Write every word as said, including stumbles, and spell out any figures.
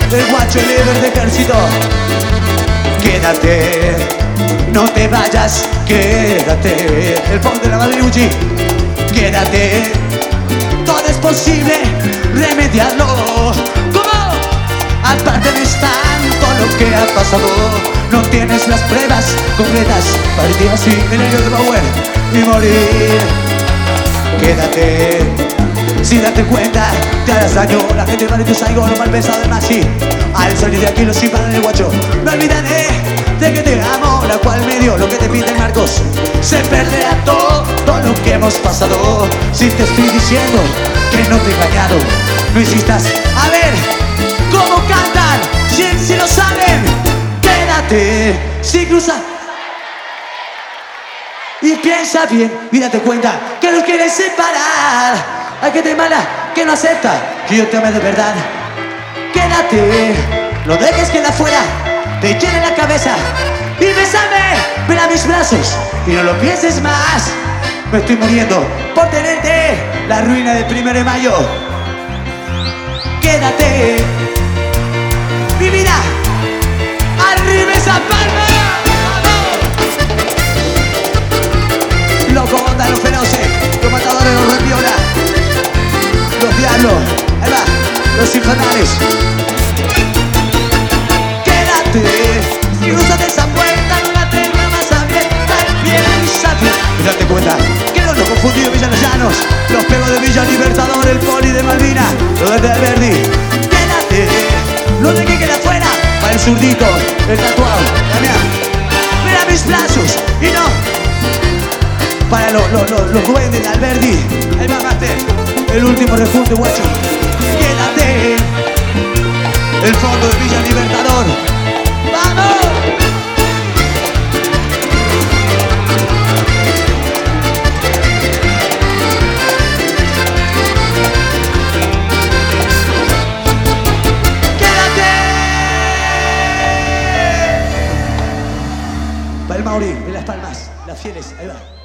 el guacho líder de ejército. Quédate, no te vayas, quédate. El fondo de la Madriucci. Quédate, todo es posible remediarlo. ¿Cómo? Aparte no es tanto lo que ha pasado. No tienes las pruebas concretas para ir así en el de Bauer y morir. Quédate, si date cuenta, te harás daño. La gente va de tu saigo, lo mal pensado de Maxi. Al salir de aquí los iban en el guacho. No olvidaré de que te amo, la cual me dio lo que te pide Marcos. Se perderá todo, todo lo que hemos pasado. Si te estoy diciendo que no te he engañado, no insistas. A ver, ¿cómo cantan? Si, si lo saben, quédate, si cruza. Y piensa bien y date cuenta que nos quieres separar. Hay gente mala que no acepta que yo te ame de verdad. Quédate, no dejes que la afuera te llene la cabeza. Y bésame, ven a mis brazos y no lo pienses más. Me estoy muriendo por tenerte, la ruina del primero de mayo. Quédate, mi vida, arriba esa palma. Loco, onda, los feroces, los matadores, los repiola, los diablos, ahí va, los infernales. Quédate, si cruzas esa puerta, no la tengas más abierta, piénsate. Y date cuenta que no los confundidos Villa Los Llanos, los pegos de Villa Libertador, el poli de Malvina, los de Verdi. Quédate, no te que quede afuera, para el zurdito, el tatuado, Damián. Mira mis brazos y no. Para los lo, lo, lo duendes de Alberdi. Ahí va Master, el último refunte, guacho. Quédate, el fondo de Villa Libertador. ¡Vamos! ¡Quédate! Para el Mauri, en Las Palmas, las fieles, ahí va.